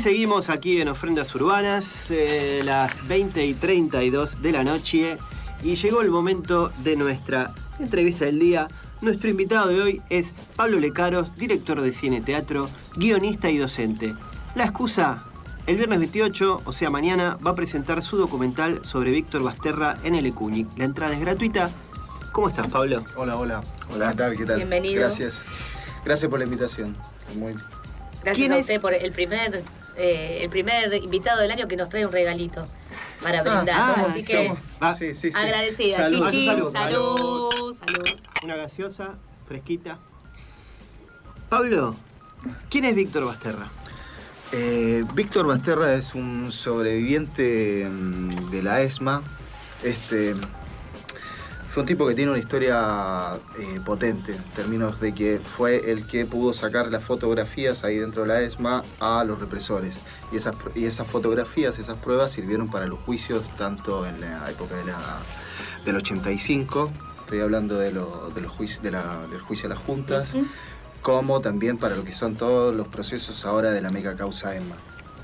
seguimos aquí en Ofrendas Urbanas, las 20:32 de la noche, y llegó el momento de nuestra entrevista del día. Nuestro invitado de hoy es Pablo Lecaros, director de cine teatro, guionista y docente. La excusa, el viernes 28, o sea mañana, va a presentar su documental sobre Víctor Basterra en el Ecunic. La entrada es gratuita. ¿Cómo estás, Pablo? Hola. ¿Qué tal? Bienvenido. Gracias por la invitación. Gracias a usted por el primer invitado del año que nos trae un regalito para brindar. Así que sí. agradecida. Salud. Salud. Una gaseosa, fresquita. Pablo, ¿quién es Víctor Basterra? Víctor Basterra es un sobreviviente de la ESMA. Fue un tipo que tiene una historia potente, en términos de que fue el que pudo sacar las fotografías ahí dentro de la ESMA a los represores. Y esas fotografías, esas pruebas sirvieron para los juicios, tanto en la época del 85, estoy hablando del juicio a las juntas, como también para lo que son todos los procesos ahora de la mega causa ESMA.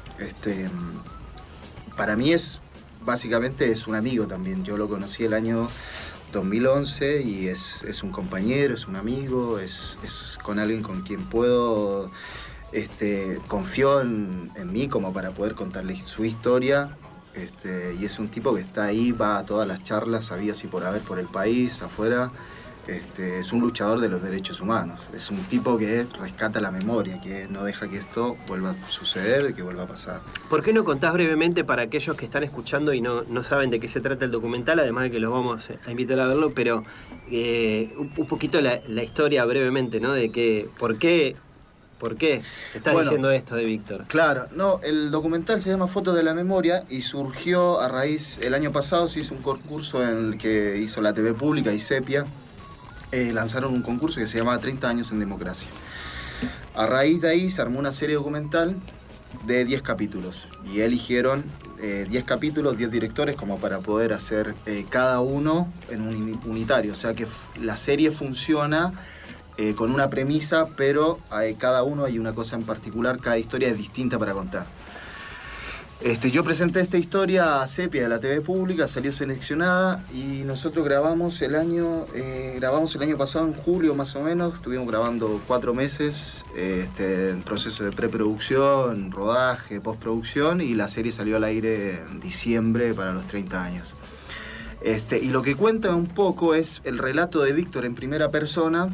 Para mí básicamente es un amigo también. Yo lo conocí el año 2011 y es un compañero, es un amigo, es con alguien con quien puedo, confió en mí como para poder contarle su historia, y es un tipo que está ahí, va a todas las charlas habidas y por haber por el país, afuera. Es un luchador de los derechos humanos, es un tipo que rescata la memoria, que no deja que esto vuelva a suceder, que vuelva a pasar. ¿Por qué no contás brevemente para aquellos que están escuchando y no saben de qué se trata el documental, además de que los vamos a invitar a verlo, pero un poquito la historia brevemente, ¿no? De que, ¿por qué estás diciendo esto de Víctor? Claro, no, el documental se llama Fotos de la Memoria y surgió a raíz, el año pasado se hizo un concurso en el que hizo la TV Pública y Sepia. Lanzaron un concurso que se llamaba 30 años en democracia. A raíz de ahí se armó una serie documental de 10 capítulos y eligieron 10 capítulos, 10 directores como para poder hacer cada uno en un unitario. O sea que la serie funciona con una premisa, pero cada uno hay una cosa en particular, cada historia es distinta para contar. Yo presenté esta historia a Sepia de la TV Pública, salió seleccionada y nosotros grabamos el año pasado en julio más o menos, estuvimos grabando 4 meses, en proceso de preproducción, rodaje, postproducción, y la serie salió al aire en diciembre para los 30 años. Y lo que cuenta un poco es el relato de Víctor en primera persona,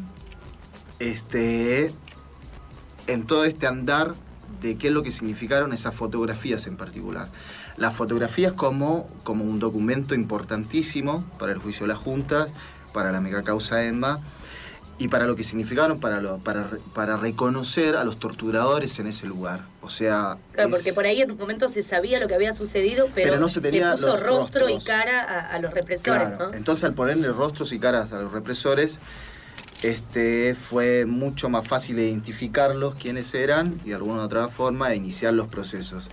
en todo este andar de qué es lo que significaron esas fotografías en particular. Las fotografías como un documento importantísimo para el juicio de las juntas, para la mega causa ESMA, y para lo que significaron para reconocer a los torturadores en ese lugar. O sea, claro, porque por ahí en un momento se sabía lo que había sucedido, pero no se tenía le puso los rostro y cara a los represores, claro, ¿no? Entonces, al ponerle rostros y caras a los represores, fue mucho más fácil identificarlos, quiénes eran, y de alguna otra forma iniciar los procesos.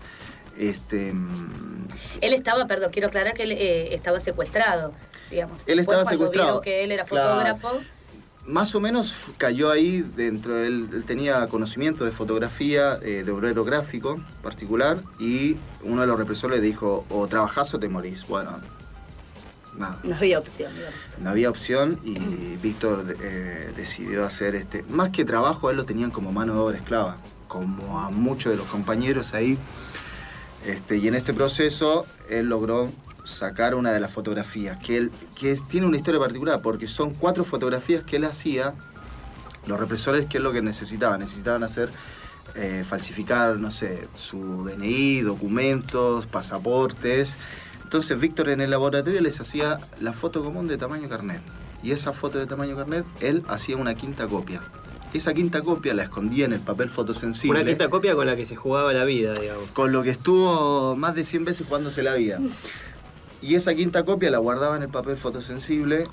Él estaba, quiero aclarar que él estaba secuestrado, digamos. Él estaba secuestrado. Vieron que él era fotógrafo. Claro. Más o menos cayó ahí dentro, él tenía conocimiento de fotografía, de obrero gráfico particular, y uno de los represores le dijo, o trabajás o te morís. Bueno, nada. No había opción, digamos. No había opción y Víctor decidió hacer más que trabajo, él lo tenían como mano de obra esclava, como a muchos de los compañeros ahí. Y en este proceso él logró sacar una de las fotografías, que tiene una historia particular, porque son 4 fotografías que él hacía. Los represores, ¿qué es lo que necesitaban? Necesitaban hacer, falsificar, no sé, su DNI, documentos, pasaportes. Entonces Víctor en el laboratorio les hacía la foto común de tamaño carnet. Y esa foto de tamaño carnet, él hacía una quinta copia. Esa quinta copia la escondía en el papel fotosensible. Una quinta copia con la que se jugaba la vida, digamos. Con lo que estuvo más de 100 veces jugándose la vida. Y esa quinta copia la guardaba en el papel fotosensible.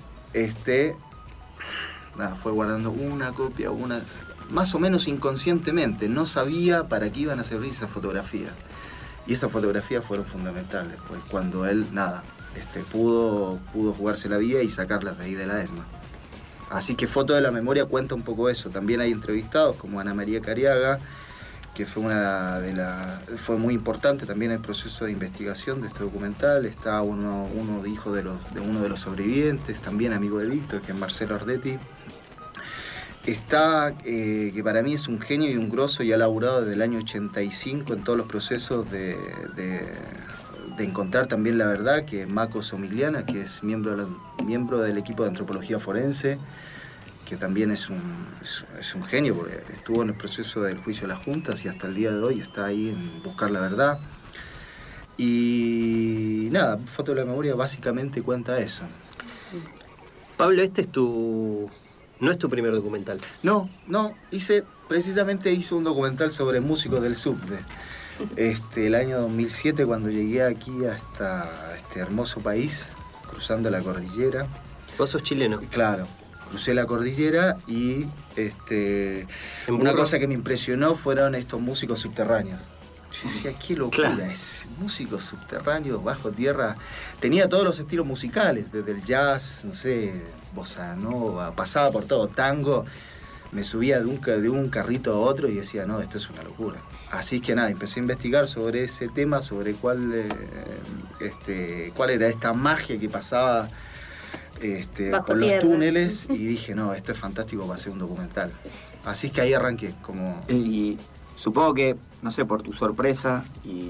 Fue guardando una copia, más o menos inconscientemente. No sabía para qué iban a servir esas fotografías. Y esas fotografías fueron fundamentales, pues cuando él, pudo jugarse la vida y sacarlas de ahí de la ESMA. Así que Foto de la Memoria cuenta un poco eso. También hay entrevistados como Ana María Cariaga, que fue muy importante también el proceso de investigación de este documental. Está uno hijo de uno de los sobrevivientes, también amigo de Víctor, que es Marcelo Ardetti. Está, que para mí es un genio y un grosso, y ha laburado desde el año 85 en todos los procesos de encontrar también la verdad, que es Mako Somigliana, que es miembro del equipo de antropología forense, que también es un genio, porque estuvo en el proceso del juicio de las juntas y hasta el día de hoy está ahí en buscar la verdad. Y nada, Foto de la Memoria básicamente cuenta eso. Pablo, no es tu primer documental. No, precisamente hice un documental sobre músicos del subte. El año 2007, cuando llegué aquí hasta este hermoso país, cruzando la cordillera. ¿Vos sos chileno? Claro. Crucé la cordillera y una cosa que me impresionó fueron estos músicos subterráneos. Yo decía, qué locura, claro. Es músicos subterráneos, bajo tierra. Tenía todos los estilos musicales, desde el jazz, no sé, bossa nova, pasaba por todo, tango. Me subía de un carrito a otro y decía, no, esto es una locura. Así que nada, empecé a investigar sobre ese tema, sobre cuál era esta magia que pasaba por los túneles, y dije, no, esto es fantástico para hacer un documental. Así que ahí arranqué. Y supongo que, no sé, por tu sorpresa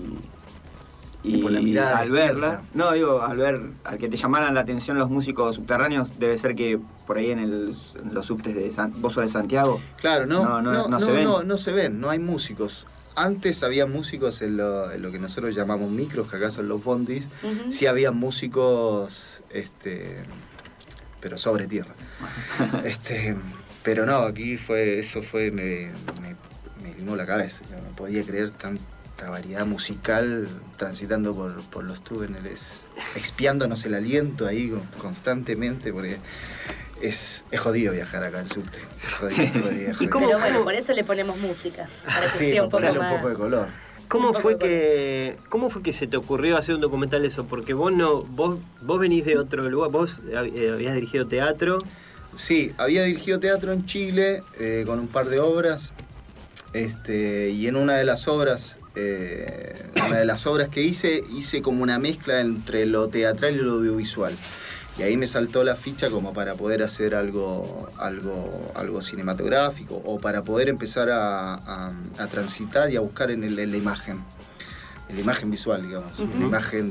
y por la mirada al verla, al que te llamaran la atención los músicos subterráneos, debe ser que por ahí en los subtes de vos sos de Santiago. Claro, no se ven, no hay músicos. Antes había músicos en lo que nosotros llamamos micros, que acá son los bondis. Uh-huh. Sí había músicos, pero sobre tierra. Pero no, aquí me limó la cabeza. Yo no podía creer tanta variedad musical transitando por los túneles, expiándonos el aliento ahí constantemente, porque es jodido viajar acá en subte. Jodido. Pero bueno, por eso le ponemos música, para que sea un poco más... un poco de color. ¿Cómo fue que se te ocurrió hacer un documental de eso? Porque vos venís de otro lugar, vos habías dirigido teatro. Sí, había dirigido teatro en Chile con un par de obras, y en una de las obras que hice como una mezcla entre lo teatral y lo audiovisual. Y ahí me saltó la ficha como para poder hacer algo cinematográfico, o para poder empezar a transitar y a buscar en la imagen visual, digamos, uh-huh. La imagen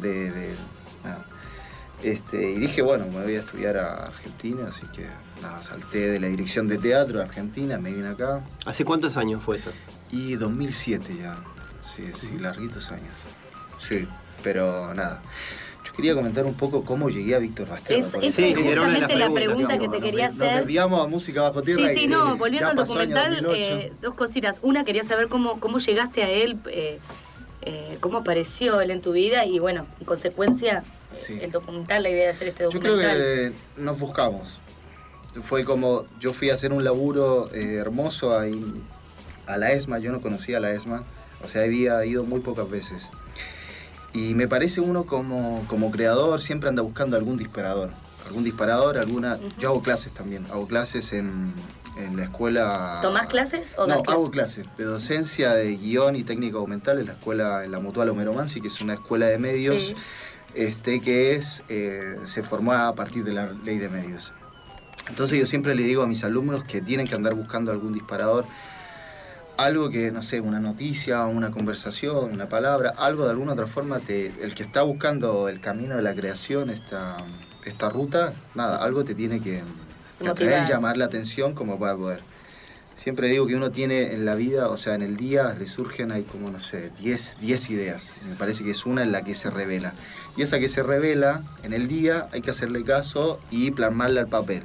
y dije, bueno, me voy a estudiar a Argentina, así que nada, salté de la dirección de teatro a Argentina, me vine acá. ¿Hace cuántos años fue eso? Y 2007 ya, sí, larguitos años. Sí, pero nada. Quería comentar un poco cómo llegué a Víctor Basterra. Es justamente la pregunta que te quería hacer. Nos desviamos a música bajo tierra. Sí, volviendo al documental, dos cositas. Una, quería saber cómo llegaste a él, cómo apareció él en tu vida, y bueno, en consecuencia, el documental, la idea de hacer este documental. Yo creo que nos buscamos. Fue como, yo fui a hacer un laburo hermoso ahí, a la ESMA. Yo no conocía a la ESMA, o sea, había ido muy pocas veces. Y me parece uno como creador siempre anda buscando algún disparador, uh-huh. Yo hago clases también, en la escuela... ¿Tomás clases o das No, clases? hago clases de docencia, de guión y técnica documental en la Mutual Homero Mansi, que es una escuela de medios, que se formó a partir de la ley de medios. Entonces yo siempre le digo a mis alumnos que tienen que andar buscando algún disparador, algo que, no sé, una noticia, una conversación, una palabra, algo de alguna otra forma, el que está buscando el camino de la creación, esta ruta, nada, algo te tiene que atraer, llamar la atención como para poder. Siempre digo que uno tiene en la vida, o sea, en el día le surgen ahí como, no sé, 10 ideas. Me parece que es una en la que se revela. Y esa que se revela en el día hay que hacerle caso y plasmarla al papel.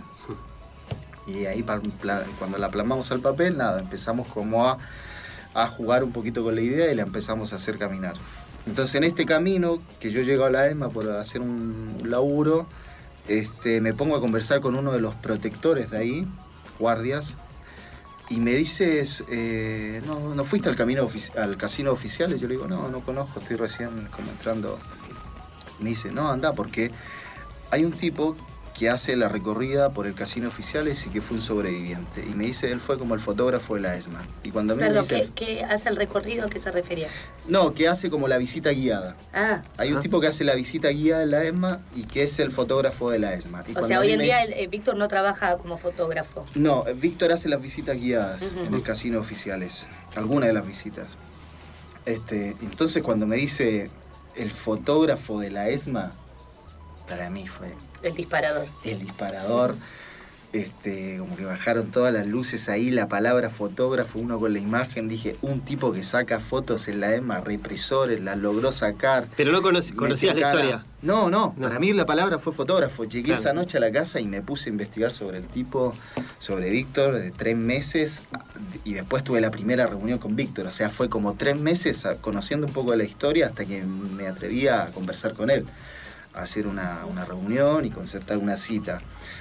Y ahí cuando la plasmamos al papel, nada, empezamos como a jugar un poquito con la idea y la empezamos a hacer caminar. Entonces en este camino, que yo llego a la ESMA por hacer un laburo, me pongo a conversar con uno de los protectores de ahí, guardias, y me dices, ¿no fuiste al casino oficial? Y yo le digo, no conozco, estoy recién como entrando. Me dice, no, anda, porque hay un tipo que hace la recorrida por el casino Oficiales y que fue un sobreviviente. Y me dice, él fue como el fotógrafo de la ESMA. Y cuando me dice, ¿qué hace el recorrido? ¿A qué se refería? No, que hace como la visita guiada. Hay un tipo que hace la visita guiada de la ESMA y que es el fotógrafo de la ESMA. O sea, hoy en día Víctor no trabaja como fotógrafo. No, Víctor hace las visitas guiadas en el casino Oficiales. Algunas de las visitas. Entonces cuando me dice el fotógrafo de la ESMA, para mí fue... El disparador. El disparador. Como que bajaron todas las luces ahí, la palabra fotógrafo, uno con la imagen, dije, un tipo que saca fotos en la ESMA, represores, la logró sacar. Pero no conocías la historia. No, para mí la palabra fue fotógrafo. Llegué esa noche a la casa y me puse a investigar sobre el tipo, sobre Víctor, de 3 meses, y después tuve la primera reunión con Víctor. O sea, fue como 3 meses conociendo un poco de la historia hasta que me atreví a conversar con él, a hacer una reunión y concertar una cita.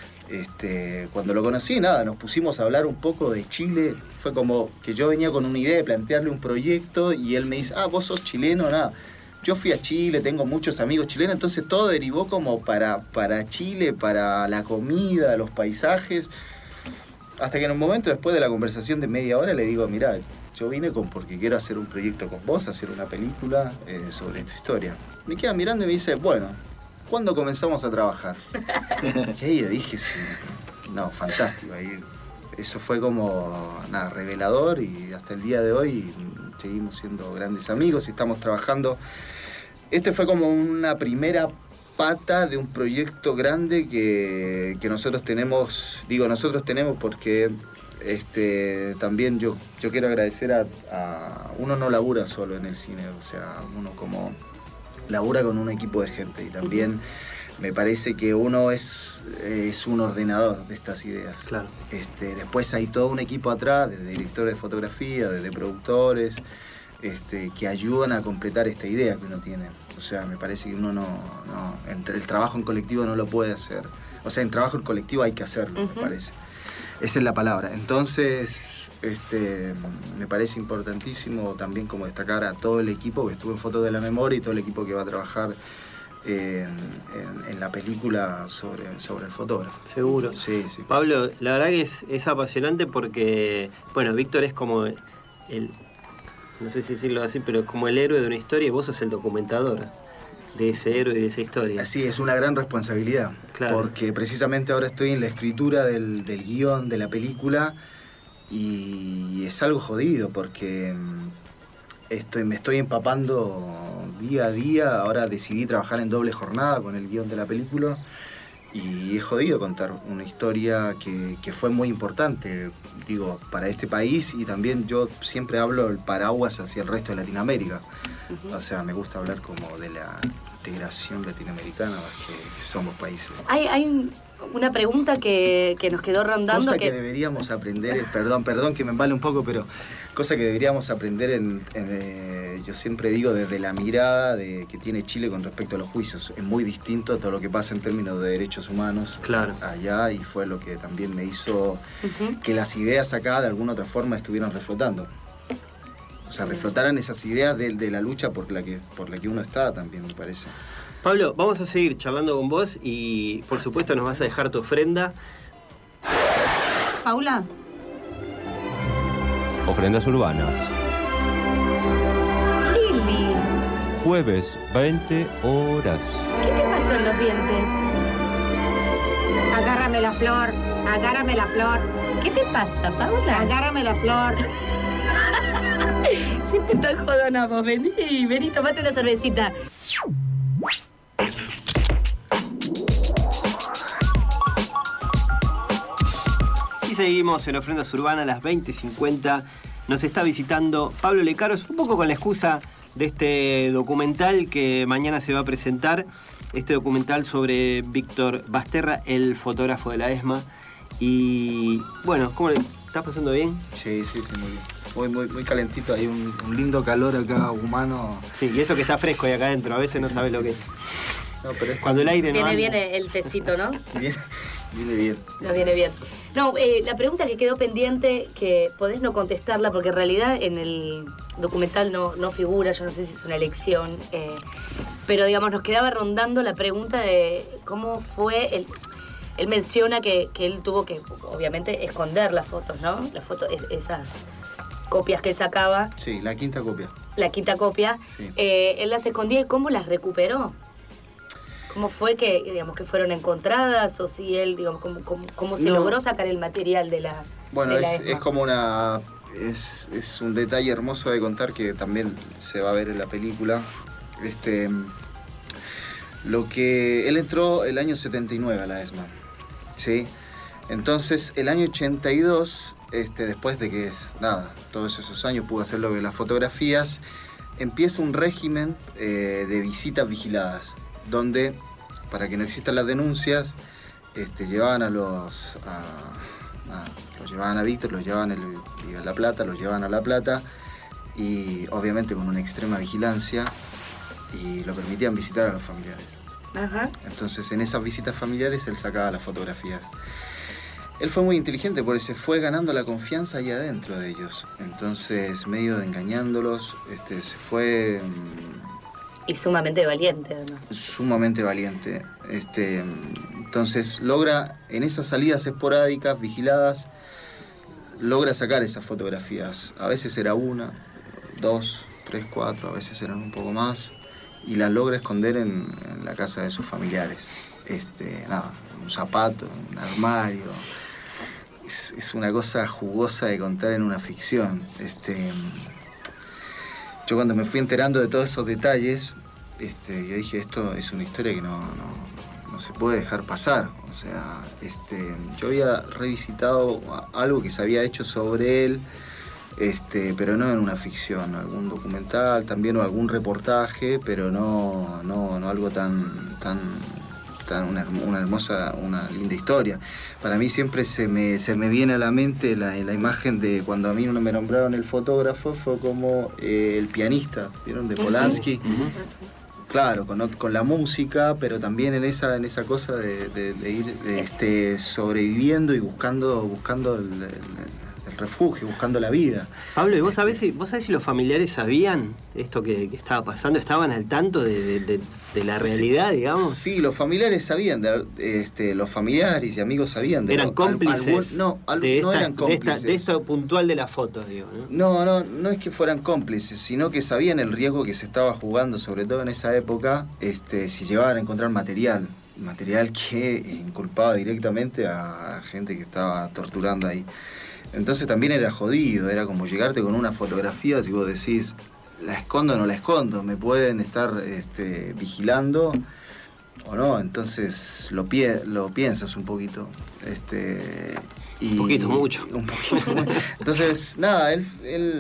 Cuando lo conocí, nos pusimos a hablar un poco de Chile. Fue como que yo venía con una idea de plantearle un proyecto y él me dice, vos sos chileno, yo fui a Chile, tengo muchos amigos chilenos, entonces todo derivó como para Chile, para la comida, los paisajes. Hasta que en un momento, después de la conversación de media hora, le digo, mirá, yo vine porque quiero hacer un proyecto con vos, hacer una película sobre tu historia. Me queda mirando y me dice, bueno, ¿cuándo comenzamos a trabajar? Y ahí yo dije, sí, fantástico. Ahí, eso fue como, revelador, y hasta el día de hoy seguimos siendo grandes amigos y estamos trabajando. Fue como una primera pata de un proyecto grande que nosotros tenemos, nosotros tenemos porque también yo quiero agradecer a uno no labura solo en el cine, o sea, uno como labura con un equipo de gente y también me parece que uno es un ordenador de estas ideas. Claro. Después hay todo un equipo atrás, desde directores de fotografía, desde productores, que ayudan a completar esta idea que uno tiene. O sea, me parece que uno el trabajo en colectivo no lo puede hacer. O sea, en trabajo en colectivo hay que hacerlo, me parece. Esa es la palabra. Entonces, me parece importantísimo también como destacar a todo el equipo que estuvo en Fotos de la Memoria y todo el equipo que va a trabajar en la película sobre el fotógrafo. Seguro. Sí. Pablo, la verdad que es apasionante porque, bueno, Víctor es como no sé si decirlo así, pero es como el héroe de una historia y vos sos el documentador de ese héroe y de esa historia. Así es, una gran responsabilidad. Claro. Porque precisamente ahora estoy en la escritura del guión de la película y es algo jodido porque me estoy empapando día a día. Ahora decidí trabajar en doble jornada con el guión de la película y es jodido contar una historia que fue muy importante, para este país, y también yo siempre hablo el paraguas hacia el resto de Latinoamérica. O sea, me gusta hablar como de la integración latinoamericana más que somos países. Hay una pregunta que nos quedó rondando. Cosa que deberíamos aprender, perdón que me embale un poco, pero cosa que deberíamos aprender yo siempre digo desde la mirada que tiene Chile con respecto a los juicios. Es muy distinto a todo lo que pasa en términos de derechos humanos allá, y fue lo que también me hizo que las ideas acá de alguna otra forma estuvieran reflotando. O sea, reflotaran esas ideas de la lucha por la que uno está también, me parece. Pablo, vamos a seguir charlando con vos y por supuesto nos vas a dejar tu ofrenda. Paula. Ofrendas urbanas. Lili. Jueves, 20 horas. ¿Qué te pasó en los dientes? Agárrame la flor, agárrame la flor. ¿Qué te pasa, Paula? Agárrame la flor. Siempre tan jodona vos. Vení, tomate una cervecita. Y seguimos en Ofrendas Urbanas a las 20:50. Nos está visitando Pablo Lecaros, un poco con la excusa de este documental que mañana se va a presentar. Este documental sobre Víctor Basterra, el fotógrafo de la ESMA. Y bueno, ¿cómo le estás pasando bien? Sí, muy bien. Muy calentito, hay un lindo calor acá humano. Sí, y eso que está fresco ahí acá adentro, a veces no sabes lo que es. No, pero cuando el aire no viene el tecito, ¿no? Viene bien. No, viene bien. No, la pregunta que quedó pendiente, que podés no contestarla, porque en realidad en el documental no figura, yo no sé si es una elección, pero digamos, nos quedaba rondando la pregunta de cómo fue él menciona que él tuvo que, obviamente, esconder las fotos, ¿no? Las fotos, esas copias que él sacaba. Sí, la quinta copia. La quinta copia. Sí. Él las escondía, y ¿cómo las recuperó? ¿Cómo fue que, digamos, que fueron encontradas? O si él, digamos, cómo se logró sacar el material de la... Bueno, de la es como una... Es un detalle hermoso de contar que también se va a ver en la película. Lo que... Él entró el año 79 a la ESMA, ¿sí? Entonces, el año 82, después de que, todos esos años pudo hacer lo de las fotografías, empieza un régimen de visitas vigiladas, donde, para que no existan las denuncias, llevaban los llevaban a Víctor, los llevaban a La Plata, los llevaban a La Plata, y obviamente con una extrema vigilancia, y lo permitían visitar a los familiares. Ajá. Entonces, en esas visitas familiares él sacaba las fotografías. Él fue muy inteligente porque se fue ganando la confianza ahí adentro de ellos. Entonces, medio de engañándolos, se fue... Y sumamente valiente, además. Sumamente valiente. Entonces, logra, en esas salidas esporádicas, vigiladas, logra sacar esas fotografías. A veces era 1, 2, 3, 4, a veces eran un poco más. Y las logra esconder en la casa de sus familiares. Un zapato, un armario. Es una cosa jugosa de contar en una ficción. Yo cuando me fui enterando de todos esos detalles, yo dije, esto es una historia que no se puede dejar pasar. O sea, yo había revisitado algo que se había hecho sobre él, pero no en una ficción, algún documental también o algún reportaje, pero no algo tan una hermosa, una linda historia. Para mí siempre se me viene a la mente la imagen de cuando a mí me nombraron el fotógrafo, fue como el pianista, ¿vieron? De Polanski. Sí. Uh-huh. Claro, con la música, pero también en esa cosa de ir sobreviviendo y buscando el refugio, buscando la vida. Pablo, ¿y vos sabés si los familiares sabían esto que estaba pasando? ¿Estaban al tanto de la realidad, digamos? Sí, los familiares sabían, los familiares y amigos sabían. ¿Eran cómplices? No eran cómplices. De esto puntual de las fotos, digo, ¿no? No es que fueran cómplices, sino que sabían el riesgo que se estaba jugando, sobre todo en esa época, si llegaban a encontrar material que inculpaba directamente a gente que estaba torturando ahí. Entonces también era jodido, era como llegarte con una fotografía, si vos decís, ¿la escondo o no la escondo? ¿Me pueden estar vigilando o no? Entonces lo piensas un poquito. Un poquito, mucho. Un poquito. Entonces, nada, él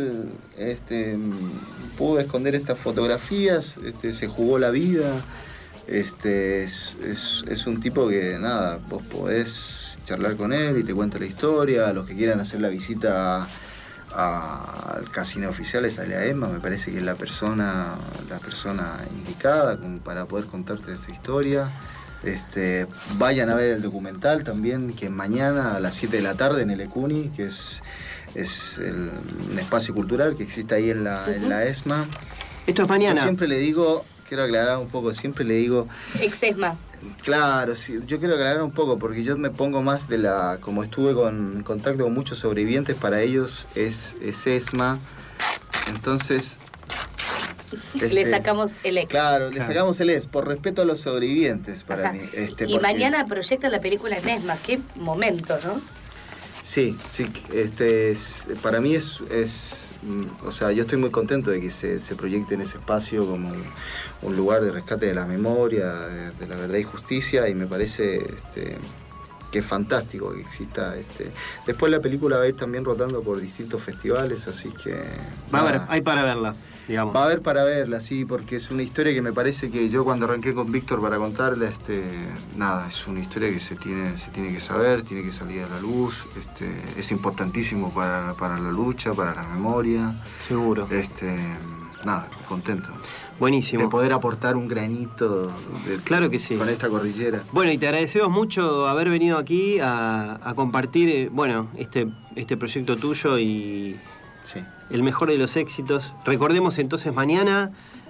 pudo esconder estas fotografías, se jugó la vida. Es un tipo que, nada, vos podés charlar con él y te cuenta la historia. A los que quieran hacer la visita al casino oficial es a la ESMA, me parece que es la persona indicada como para poder contarte esta historia. Vayan a ver el documental también, que mañana a las 7 de la tarde en el ECUNI, que es un espacio cultural que existe ahí en la ESMA. Esto es mañana. Yo siempre le digo, quiero aclarar un poco, siempre le digo... Ex-ESMA. Claro, sí, yo quiero aclarar un poco porque yo me pongo más como estuve en contacto con muchos sobrevivientes, para ellos es ESMA, entonces... le sacamos el ex. Claro, le sacamos el ex, por respeto a los sobrevivientes, para mí. Y mañana proyecta la película en ESMA, qué momento, ¿no? Sí, para mí o sea, yo estoy muy contento de que se proyecte en ese espacio como un lugar de rescate de la memoria, de la verdad y justicia, y me parece que es fantástico que exista. Después la película va a ir también rotando por distintos festivales, así que... hay para verla, digamos. Va a haber para verla, sí, porque es una historia que me parece que yo cuando arranqué con Víctor para contarla, es una historia que se tiene que saber, tiene que salir a la luz, es importantísimo para la lucha, para la memoria. Seguro. Contento. Buenísimo. De poder aportar un granito claro que sí. Con esta cordillera. Bueno, y te agradecemos mucho haber venido aquí a compartir este proyecto tuyo y sí. El mejor de los éxitos. Recordemos entonces mañana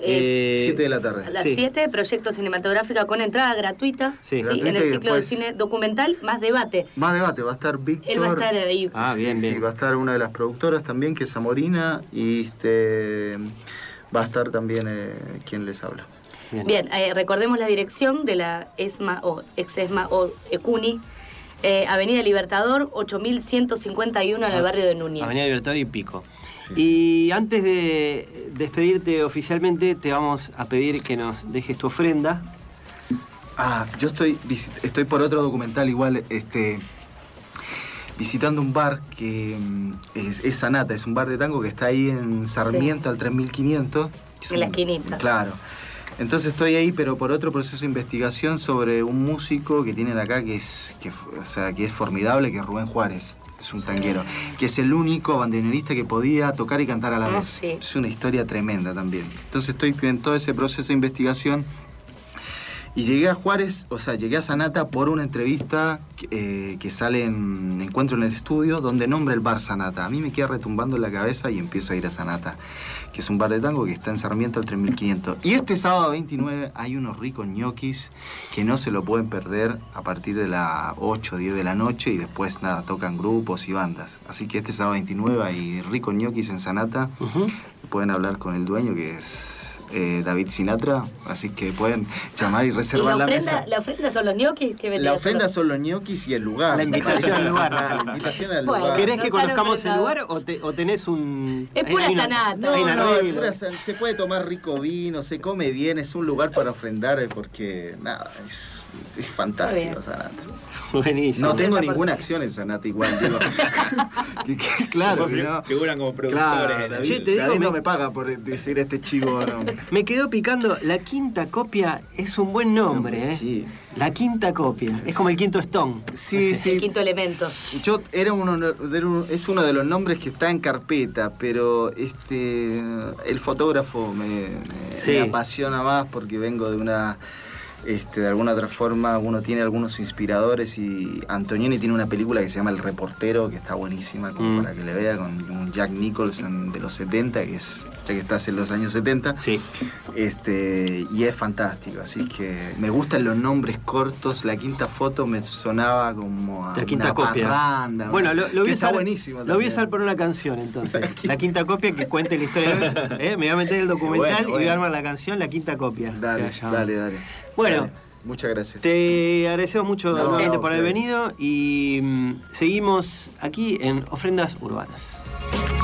7 de la tarde. A las 7, proyecto cinematográfico con entrada gratuita. Sí, en el ciclo de cine documental, más debate. Más debate, va a estar Víctor. Él va a estar ahí. Bien. Sí, va a estar una de las productoras también, que es Zamorina, y va a estar también quien les habla. Bien, recordemos la dirección de la ESMA o ex-ESMA o ECUNI, Avenida Libertador, 8151 en el barrio de Núñez. Avenida Libertador y Pico. Y antes de despedirte oficialmente, te vamos a pedir que nos dejes tu ofrenda. Yo estoy por otro documental igual, visitando un bar que es Sanata, es un bar de tango que está ahí en Sarmiento al 3500. En la esquinita. Claro. Entonces estoy ahí, pero por otro proceso de investigación sobre un músico que tienen acá que es formidable, que es Rubén Juárez. Es un tanguero, que es el único bandoneonista que podía tocar y cantar a la vez. Sí. Es una historia tremenda también. Entonces estoy en todo ese proceso de investigación y llegué a Juárez, llegué a Sanata por una entrevista que sale en Encuentro en el Estudio, donde nombra el bar Sanata. A mí me queda retumbando en la cabeza y empiezo a ir a Sanata, que es un bar de tango que está en Sarmiento al 3500. Y este sábado 29 hay unos ricos ñoquis que no se lo pueden perder a partir de las 8 o 10 de la noche, y después tocan grupos y bandas. Así que este sábado 29 hay ricos ñoquis en Sanata. Pueden hablar con el dueño, que es David Sinatra, así que pueden llamar y reservar la mesa. ¿La ofrenda son los ñoquis? La ofrenda son los ñoquis y el lugar. La invitación al lugar. La invitación al lugar. ¿Querés que conozcamos el lugar o tenés un...? Es pura Sanata. No, es pura se puede tomar rico vino, se come bien, es un lugar para ofrendar, porque es fantástico Sanata. Buenísimo. No tengo ninguna acción en Sanata igual, digo. Claro, ¿no? Figuran como productores. Claro, David no me paga por decir este chivo, no. Me quedó picando, La Quinta Copia es un buen nombre, ¿eh? Sí. La Quinta Copia, es como el quinto Stone. Sí. El quinto elemento. Es uno de los nombres que está en carpeta, pero el fotógrafo me apasiona más, porque vengo de una... de alguna otra forma uno tiene algunos inspiradores, y Antonioni tiene una película que se llama El Reportero, que está buenísima, como para que le vea, con un Jack Nicholson de los 70, ya que estás en los años 70. Sí. Y es fantástico, así que me gustan los nombres cortos. La Quinta Foto me sonaba como a La Quinta una Copia. Parranda. Bueno, lo voy a está usar, buenísimo lo voy a usar por una canción, entonces. La Quinta Copia, que cuente la historia. Me voy a meter en el documental y voy a armar la canción La Quinta Copia. Dale. Bueno, muchas gracias. Te agradecemos mucho nuevamente por haber venido, y seguimos aquí en Ofrendas Urbanas.